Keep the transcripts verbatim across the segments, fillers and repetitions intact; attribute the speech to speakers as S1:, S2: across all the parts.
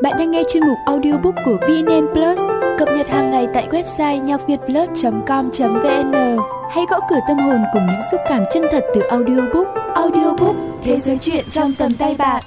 S1: Bạn đang nghe chuyên mục audiobook của vê en en Plus, cập nhật hàng ngày tại website nhacvietplus chấm com chấm vn. Hãy gõ cửa tâm hồn cùng những xúc cảm chân thật từ audiobook. Audiobook, thế giới truyện trong tầm tay bạn.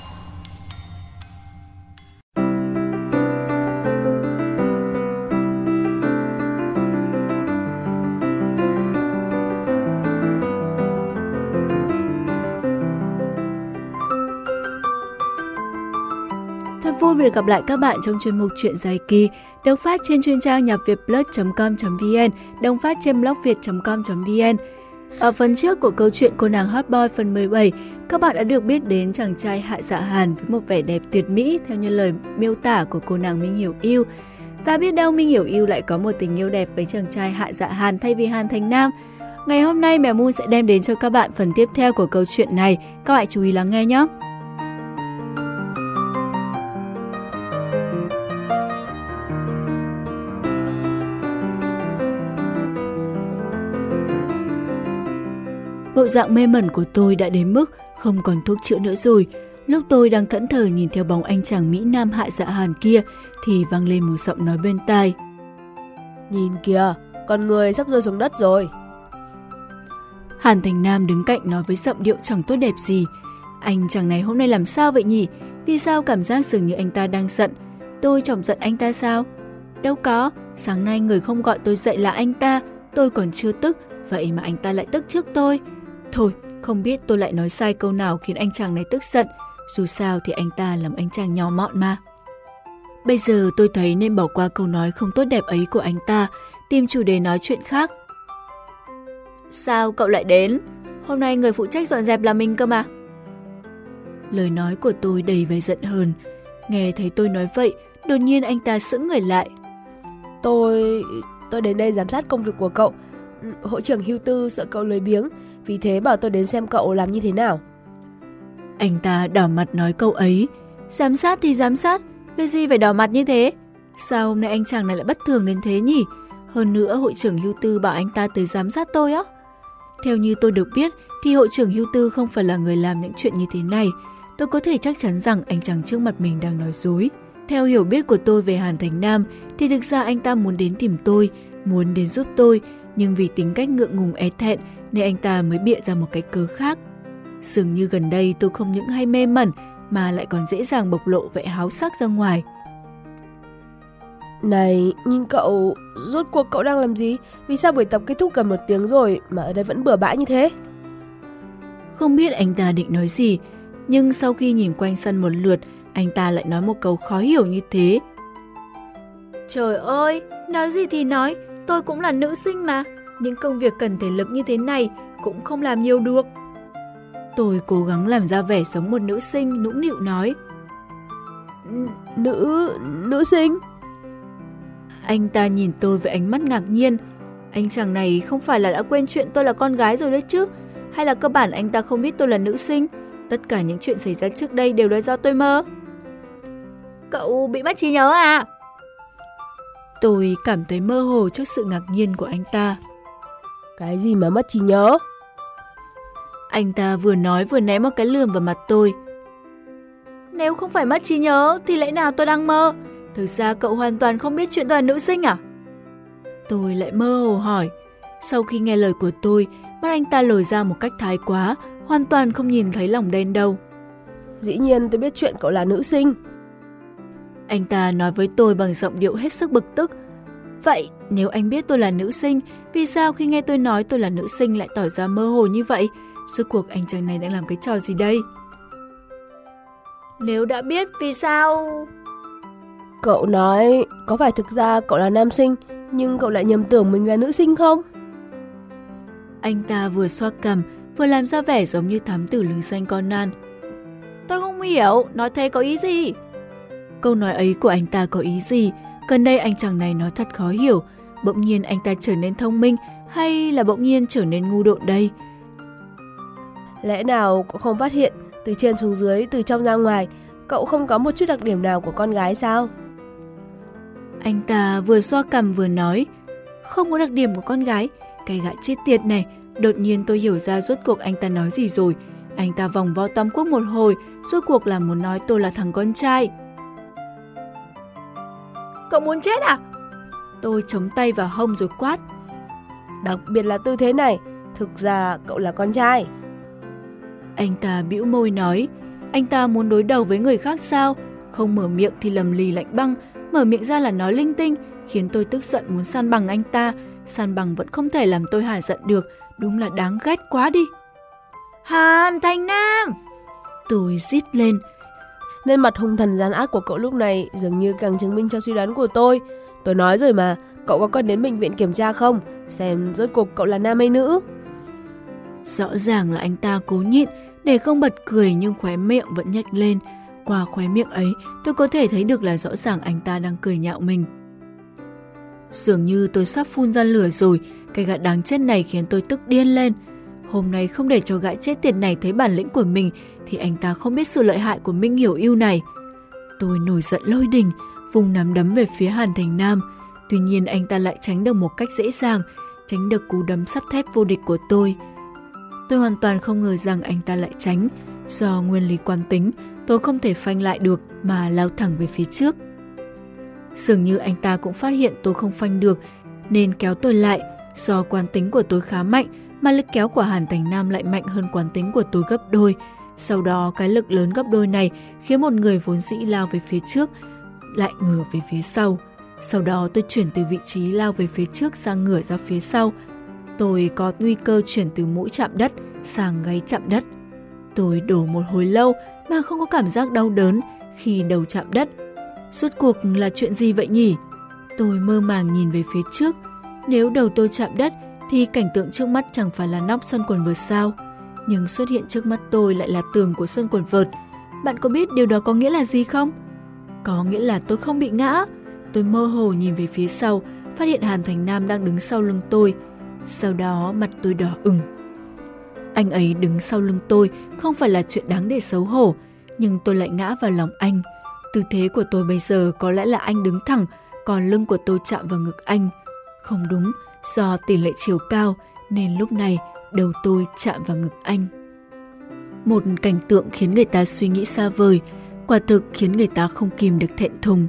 S2: Thật vui vì được gặp lại các bạn trong chuyên mục Chuyện dài kỳ được phát trên chuyên trang nhacvietplus chấm com chấm vn, đồng phát trên blogviet chấm com chấm vn. Ở phần trước của câu chuyện Cô nàng hot boy phần mười bảy, các bạn đã được biết đến chàng trai Hạ Dạ Hàn với một vẻ đẹp tuyệt mỹ theo như lời miêu tả của cô nàng Minh Hiểu Yêu. Và biết đâu Minh Hiểu Yêu lại có một tình yêu đẹp với chàng trai Hạ Dạ Hàn thay vì Hàn Thành Nam. Ngày hôm nay Mèo Moon sẽ đem đến cho các bạn phần tiếp theo của câu chuyện này. Các bạn chú ý lắng nghe nhé! Bộ dạng mê mẩn của tôi đã đến mức không còn thuốc chữa nữa rồi. Lúc tôi đang thẫn thờ nhìn theo bóng anh chàng Mỹ Nam Hạ Dạ Hàn kia thì vang lên một giọng nói bên tai.
S3: Nhìn kìa, con người sắp rơi xuống đất rồi.
S2: Hàn Thành Nam đứng cạnh nói với giọng điệu chẳng tốt đẹp gì. Anh chàng này hôm nay làm sao vậy nhỉ? Vì sao cảm giác dường như anh ta đang giận? Tôi chọc giận anh ta sao? Đâu có, sáng nay người không gọi tôi dậy là anh ta. Tôi còn chưa tức, vậy mà anh ta lại tức trước tôi. Thôi, không biết tôi lại nói sai câu nào khiến anh chàng này tức giận. Dù sao thì anh ta là một anh chàng nhỏ mọn mà. Bây giờ tôi thấy nên bỏ qua câu nói không tốt đẹp ấy của anh ta, tìm chủ đề nói chuyện khác. Sao cậu lại đến? Hôm nay người phụ trách dọn dẹp là mình cơ mà. Lời nói của tôi đầy vẻ giận hờn. Nghe thấy tôi nói vậy, đột nhiên anh ta sững người lại.
S3: Tôi... tôi đến đây giám sát công việc của cậu. Hội trưởng Hưu Tư sợ cậu lười biếng, vì thế bảo tôi đến xem cậu làm như thế nào.
S2: Anh ta đỏ mặt nói câu ấy. Giám sát thì giám sát, việc gì phải đỏ mặt như thế? Sao hôm nay anh chàng này lại bất thường đến thế nhỉ? Hơn nữa hội trưởng Hưu Tư bảo anh ta tới giám sát tôi á. Theo như tôi được biết thì hội trưởng Hưu Tư không phải là người làm những chuyện như thế này. Tôi có thể chắc chắn rằng anh chàng trước mặt mình đang nói dối. Theo hiểu biết của tôi về Hàn Thành Nam thì thực ra anh ta muốn đến tìm tôi, muốn đến giúp tôi, nhưng vì tính cách ngượng ngùng e thẹn nên anh ta mới bịa ra một cái cớ khác. Dường như gần đây tôi không những hay mê mẩn mà lại còn dễ dàng bộc lộ vẻ háo sắc ra ngoài.
S3: Này, nhưng cậu, rốt cuộc cậu đang làm gì? Vì sao buổi tập kết thúc gần một tiếng rồi mà ở đây vẫn bừa bãi như thế?
S2: Không biết anh ta định nói gì, nhưng sau khi nhìn quanh sân một lượt, anh ta lại nói một câu khó hiểu như thế. Trời ơi, nói gì thì nói, tôi cũng là nữ sinh mà. Những công việc cần thể lực như thế này cũng không làm nhiều được. Tôi cố gắng làm ra vẻ giống một nữ sinh, nũng nịu nói.
S3: Nữ... nữ sinh?
S2: Anh ta nhìn tôi với ánh mắt ngạc nhiên. Anh chàng này không phải là đã quên chuyện tôi là con gái rồi đấy chứ? Hay là cơ bản anh ta không biết tôi là nữ sinh? Tất cả những chuyện xảy ra trước đây đều là do tôi mơ. Cậu bị mất trí nhớ à? Tôi cảm thấy mơ hồ trước sự ngạc nhiên của anh ta.
S3: Cái gì mà mất trí nhớ?
S2: Anh ta vừa nói vừa ném một cái lườm vào mặt tôi. Nếu không phải mất trí nhớ thì lẽ nào tôi đang mơ? Thực ra cậu hoàn toàn không biết chuyện tôi là nữ sinh à? Tôi lại mơ hồ hỏi. Sau khi nghe lời của tôi, mắt anh ta lồi ra một cách thái quá, hoàn toàn không nhìn thấy lòng đen đâu.
S3: Dĩ nhiên tôi biết chuyện cậu là nữ sinh.
S2: Anh ta nói với tôi bằng giọng điệu hết sức bực tức. Vậy nếu anh biết tôi là nữ sinh, vì sao khi nghe tôi nói tôi là nữ sinh lại tỏ ra mơ hồ như vậy? Rốt cuộc anh chàng này đang làm cái trò gì đây? Nếu đã biết vì sao...
S3: Cậu nói có phải thực ra cậu là nam sinh nhưng cậu lại nhầm tưởng mình là nữ sinh không?
S2: Anh ta vừa xoa cằm vừa làm ra vẻ giống như thám tử lừng danh Conan. Tôi không hiểu, nói thế có ý gì? Câu nói ấy của anh ta có ý gì? Gần đây anh chàng này nói thật khó hiểu. Bỗng nhiên anh ta trở nên thông minh hay là bỗng nhiên trở nên ngu độn đây?
S3: Lẽ nào cậu không phát hiện từ trên xuống dưới, từ trong ra ngoài, cậu không có một chút đặc điểm nào của con gái sao?
S2: Anh ta vừa xoa cằm vừa nói. Không có đặc điểm của con gái? Cái gã chết tiệt này. Đột nhiên tôi hiểu ra rốt cuộc anh ta nói gì rồi. Anh ta vòng vo Tam Quốc một hồi, rốt cuộc là muốn nói tôi là thằng con trai. Cậu muốn chết à? Tôi chống tay vào hông rồi quát.
S3: Đặc biệt là tư thế này, thực ra cậu là con trai.
S2: Anh ta bĩu môi nói, anh ta muốn đối đầu với người khác sao? Không mở miệng thì lầm lì lạnh băng, mở miệng ra là nói linh tinh, khiến tôi tức giận muốn san bằng anh ta. San bằng vẫn không thể làm tôi hả giận được, đúng là đáng ghét quá đi. Hàn Thành Nam! Tôi rít lên.
S3: Nên mặt hung thần gian ác của cậu lúc này dường như càng chứng minh cho suy đoán của tôi. Tôi nói rồi mà, cậu có cần đến bệnh viện kiểm tra không? Xem rốt cuộc cậu là nam hay nữ?
S2: Rõ ràng là anh ta cố nhịn để không bật cười nhưng khóe miệng vẫn nhếch lên. Qua khóe miệng ấy, tôi có thể thấy được là rõ ràng anh ta đang cười nhạo mình. Dường như tôi sắp phun ra lửa rồi, cái gã đáng chết này khiến tôi tức điên lên. Hôm nay không để cho gã chết tiệt này thấy bản lĩnh của mình thì anh ta không biết sự lợi hại của Minh Hiểu Yêu này. Tôi nổi giận lôi đình, vùng nắm đấm về phía Hàn Thành Nam. Tuy nhiên anh ta lại tránh được một cách dễ dàng, tránh được cú đấm sắt thép vô địch của tôi. Tôi hoàn toàn không ngờ rằng anh ta lại tránh. Do nguyên lý quán tính, tôi không thể phanh lại được mà lao thẳng về phía trước. Dường như anh ta cũng phát hiện tôi không phanh được nên kéo tôi lại. Do quán tính của tôi khá mạnh mà lực kéo của Hàn Thành Nam lại mạnh hơn quán tính của tôi gấp đôi. Sau đó cái lực lớn gấp đôi này khiến một người vốn dĩ lao về phía trước lại ngửa về phía sau. Sau đó tôi chuyển từ vị trí lao về phía trước sang ngửa ra phía sau. Tôi có nguy cơ chuyển từ mũi chạm đất sang gáy chạm đất. Tôi đổ một hồi lâu mà không có cảm giác đau đớn khi đầu chạm đất. Rốt cuộc là chuyện gì vậy nhỉ? Tôi mơ màng nhìn về phía trước. Nếu đầu tôi chạm đất thì cảnh tượng trước mắt chẳng phải là nóc sân quần vợt sao? Nhưng xuất hiện trước mắt tôi lại là tường của sân quần vợt. Bạn có biết điều đó có nghĩa là gì không? Có nghĩa là tôi không bị ngã. Tôi mơ hồ nhìn về phía sau, phát hiện Hàn Thành Nam đang đứng sau lưng tôi. Sau đó mặt tôi đỏ ửng. Anh ấy đứng sau lưng tôi không phải là chuyện đáng để xấu hổ, nhưng tôi lại ngã vào lòng anh. Tư thế của tôi bây giờ có lẽ là anh đứng thẳng, còn lưng của tôi chạm vào ngực anh. Không đúng, do tỷ lệ chiều cao nên lúc này đầu tôi chạm vào ngực anh. Một cảnh tượng khiến người ta suy nghĩ xa vời, quả thực khiến người ta không kìm được thẹn thùng.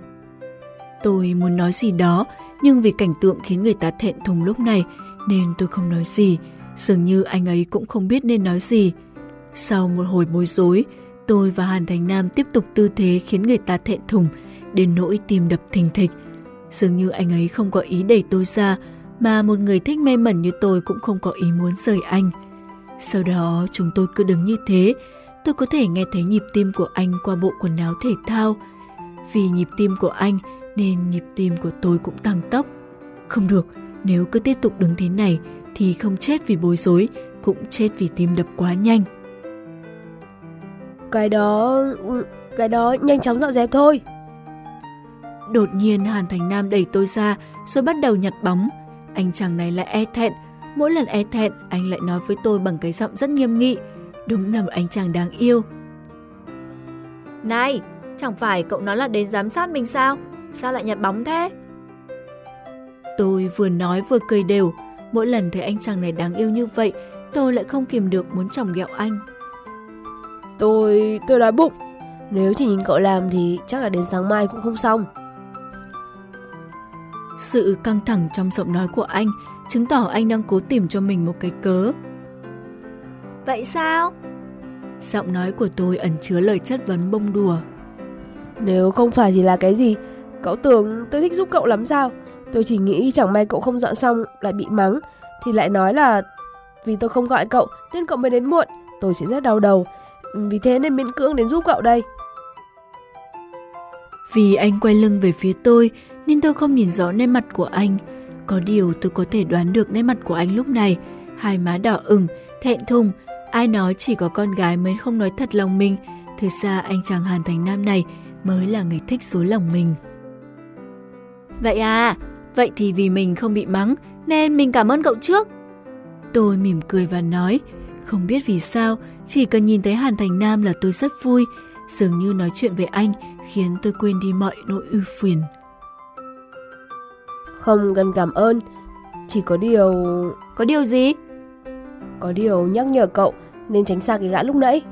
S2: Tôi muốn nói gì đó, nhưng vì cảnh tượng khiến người ta thẹn thùng lúc này nên tôi không nói gì. Dường như anh ấy cũng không biết nên nói gì. Sau một hồi bối rối, tôi và Hàn Thành Nam tiếp tục tư thế khiến người ta thẹn thùng, đến nỗi tim đập thình thịch. Dường như anh ấy không có ý đẩy tôi ra, mà một người thích mê mẩn như tôi cũng không có ý muốn rời anh. Sau đó chúng tôi cứ đứng như thế. Tôi có thể nghe thấy nhịp tim của anh qua bộ quần áo thể thao. Vì nhịp tim của anh nên nhịp tim của tôi cũng tăng tốc. Không được, nếu cứ tiếp tục đứng thế này thì không chết vì bối rối, cũng chết vì tim đập quá nhanh.
S3: Cái đó... cái đó nhanh chóng dọn dẹp thôi.
S2: Đột nhiên Hàn Thành Nam đẩy tôi ra rồi bắt đầu nhặt bóng. Anh chàng này lại e thẹn. Mỗi lần e thẹn, anh lại nói với tôi bằng cái giọng rất nghiêm nghị. Đúng là một anh chàng đáng yêu. Này, chẳng phải cậu nói là đến giám sát mình sao? Sao lại nhặt bóng thế? Tôi vừa nói vừa cười đều. Mỗi lần thấy anh chàng này đáng yêu như vậy, tôi lại không kìm được muốn chọc ghẹo anh.
S3: Tôi... tôi đói bụng. Nếu chỉ nhìn cậu làm thì chắc là đến sáng mai cũng không xong.
S2: Sự căng thẳng trong giọng nói của anh chứng tỏ anh đang cố tìm cho mình một cái cớ. Vậy sao? Giọng nói của tôi ẩn chứa lời chất vấn bông đùa.
S3: Nếu không phải thì là cái gì? Cậu tưởng tôi thích giúp cậu lắm sao? Tôi chỉ nghĩ chẳng may cậu không dọn xong lại bị mắng, thì lại nói là vì tôi không gọi cậu nên cậu mới đến muộn. Tôi sẽ rất đau đầu. Vì thế nên miễn cưỡng đến giúp cậu đây.
S2: Vì anh quay lưng về phía tôi nên tôi không nhìn rõ nét mặt của anh. Có điều tôi có thể đoán được nét mặt của anh lúc này. Hai má đỏ ửng, thẹn thùng. Ai nói chỉ có con gái mới không nói thật lòng mình. Thực ra anh chàng Hàn Thành Nam này mới là người thích dối lòng mình. Vậy à, vậy thì vì mình không bị mắng nên mình cảm ơn cậu trước. Tôi mỉm cười và nói, không biết vì sao, chỉ cần nhìn thấy Hàn Thành Nam là tôi rất vui. Dường như nói chuyện về anh khiến tôi quên đi mọi nỗi ưu phiền.
S3: Không cần cảm ơn, chỉ có điều...
S2: Có điều gì?
S3: Có điều nhắc nhở cậu nên tránh xa cái gã lúc nãy.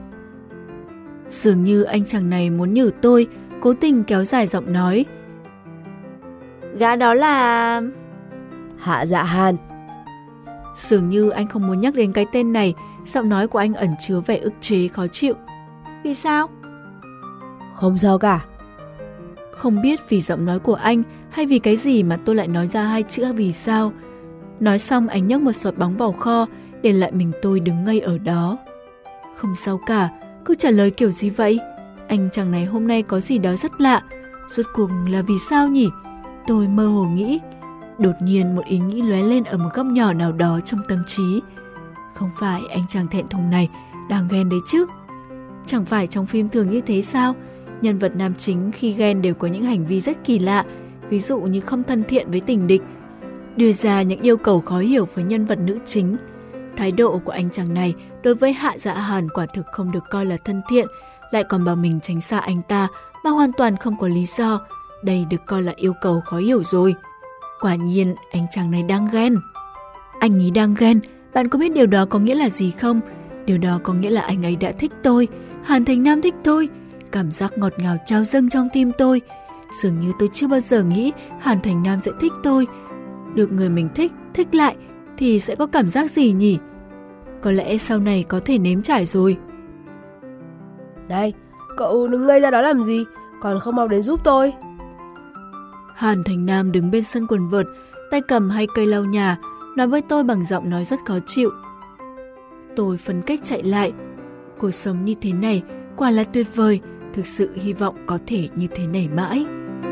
S2: Dường như anh chàng này muốn nhử tôi, cố tình kéo dài giọng nói. Gã đó là...
S3: Hạ Dạ Hàn.
S2: Dường như anh không muốn nhắc đến cái tên này, giọng nói của anh ẩn chứa vẻ ức chế khó chịu. Vì sao?
S3: Không sao cả.
S2: Không biết vì giọng nói của anh hay vì cái gì mà tôi lại nói ra hai chữ vì sao. Nói xong anh nhấc một giọt bóng vào kho, để lại mình tôi đứng ngây ở đó. Không sao cả, cứ trả lời kiểu gì vậy? Anh chàng này hôm nay có gì đó rất lạ. Rốt cuộc là vì sao nhỉ? Tôi mơ hồ nghĩ. Đột nhiên một ý nghĩ lóe lên ở một góc nhỏ nào đó trong tâm trí. Không phải anh chàng thẹn thùng này đang ghen đấy chứ? Chẳng phải trong phim thường như thế sao? Nhân vật nam chính khi ghen đều có những hành vi rất kỳ lạ, ví dụ như không thân thiện với tình địch, đưa ra những yêu cầu khó hiểu với nhân vật nữ chính. Thái độ của anh chàng này đối với Hạ Dạ Hàn quả thực không được coi là thân thiện, lại còn bảo mình tránh xa anh ta mà hoàn toàn không có lý do. Đây được coi là yêu cầu khó hiểu rồi. Quả nhiên anh chàng này đang ghen. Anh ấy đang ghen, bạn có biết điều đó có nghĩa là gì không? Điều đó có nghĩa là anh ấy đã thích tôi, Hàn Thành Nam thích tôi. Cảm giác ngọt ngào trào dâng trong tim tôi. Dường như tôi chưa bao giờ nghĩ Hàn Thành Nam sẽ thích tôi. Được người mình thích, thích lại thì sẽ có cảm giác gì nhỉ? Có lẽ sau này có thể nếm trải rồi.
S3: Này, cậu đứng ngây ra đó làm gì? Còn không mau đến giúp tôi.
S2: Hàn Thành Nam đứng bên sân quần vợt, tay cầm hai cây lau nhà, nói với tôi bằng giọng nói rất khó chịu. Tôi phấn khích chạy lại. Cuộc sống như thế này quả là tuyệt vời, thực sự hy vọng có thể như thế này mãi.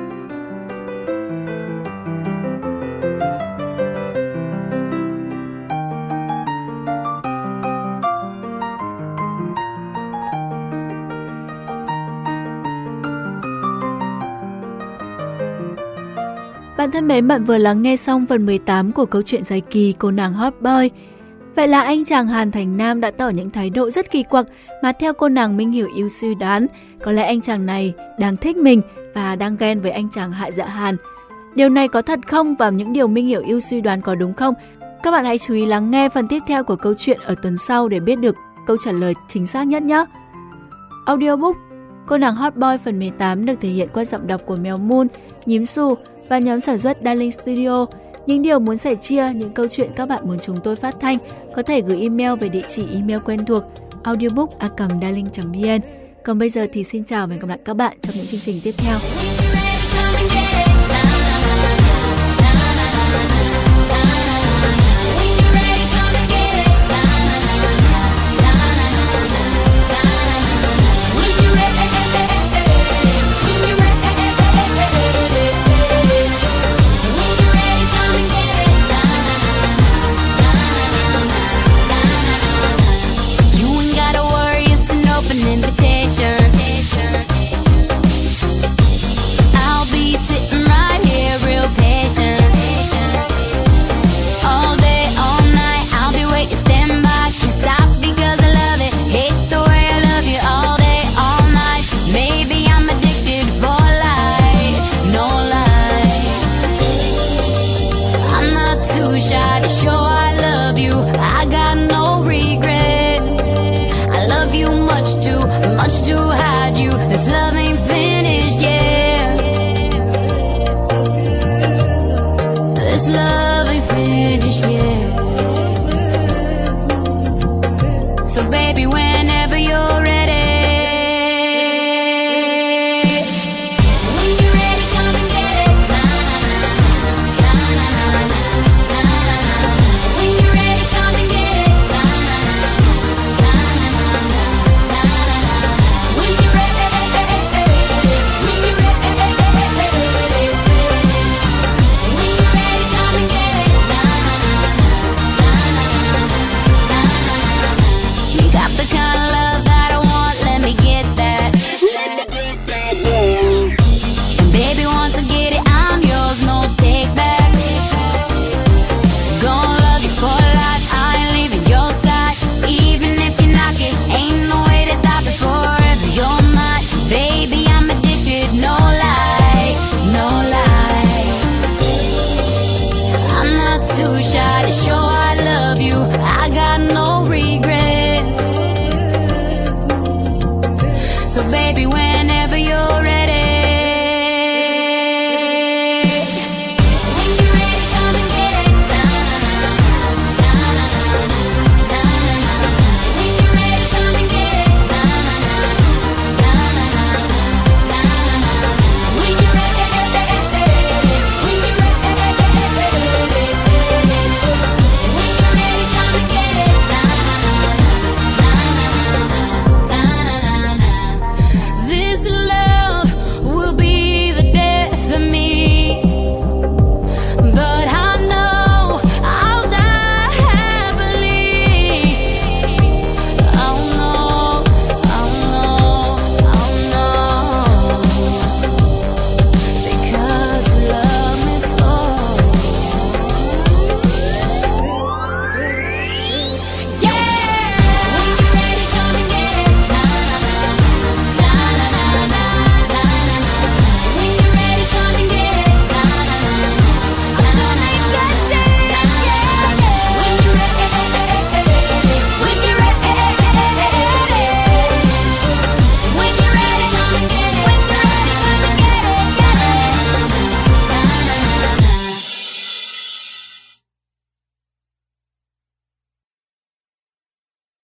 S2: Bạn thân mến, bạn vừa lắng nghe xong phần mười tám của câu chuyện dài kỳ Cô nàng hot boy. Vậy là anh chàng Hàn Thành Nam đã tỏ những thái độ rất kỳ quặc mà theo cô nàng Minh Hiểu yêu suy đoán, có lẽ anh chàng này đang thích mình và đang ghen với anh chàng Hạ Dạ Hàn. Điều này có thật không và những điều Minh Hiểu yêu suy đoán có đúng không? Các bạn hãy chú ý lắng nghe phần tiếp theo của câu chuyện ở tuần sau để biết được câu trả lời chính xác nhất nhé. Audiobook Cô nàng hot boy phần mười tám được thể hiện qua giọng đọc của Mèo Moon, Nhím Su và nhóm sản xuất Darling Studio. Những điều muốn sẻ chia, những câu chuyện các bạn muốn chúng tôi phát thanh có thể gửi email về địa chỉ email quen thuộc audiobook a còng darling chấm vn. Còn bây giờ thì xin chào và hẹn gặp lại các bạn trong những chương trình tiếp theo.
S4: I'll be sitting right here real patient. All day, all night, I'll be waiting, stand by. Can't stop because I love it. Hate the way I love you all day, all night. Maybe I'm addicted for life, no lie. I'm not too shy to show I love you. I got no regrets. I love you much too, much to hide you. This love ain't finished yet. This love ain't finished yet. So baby, when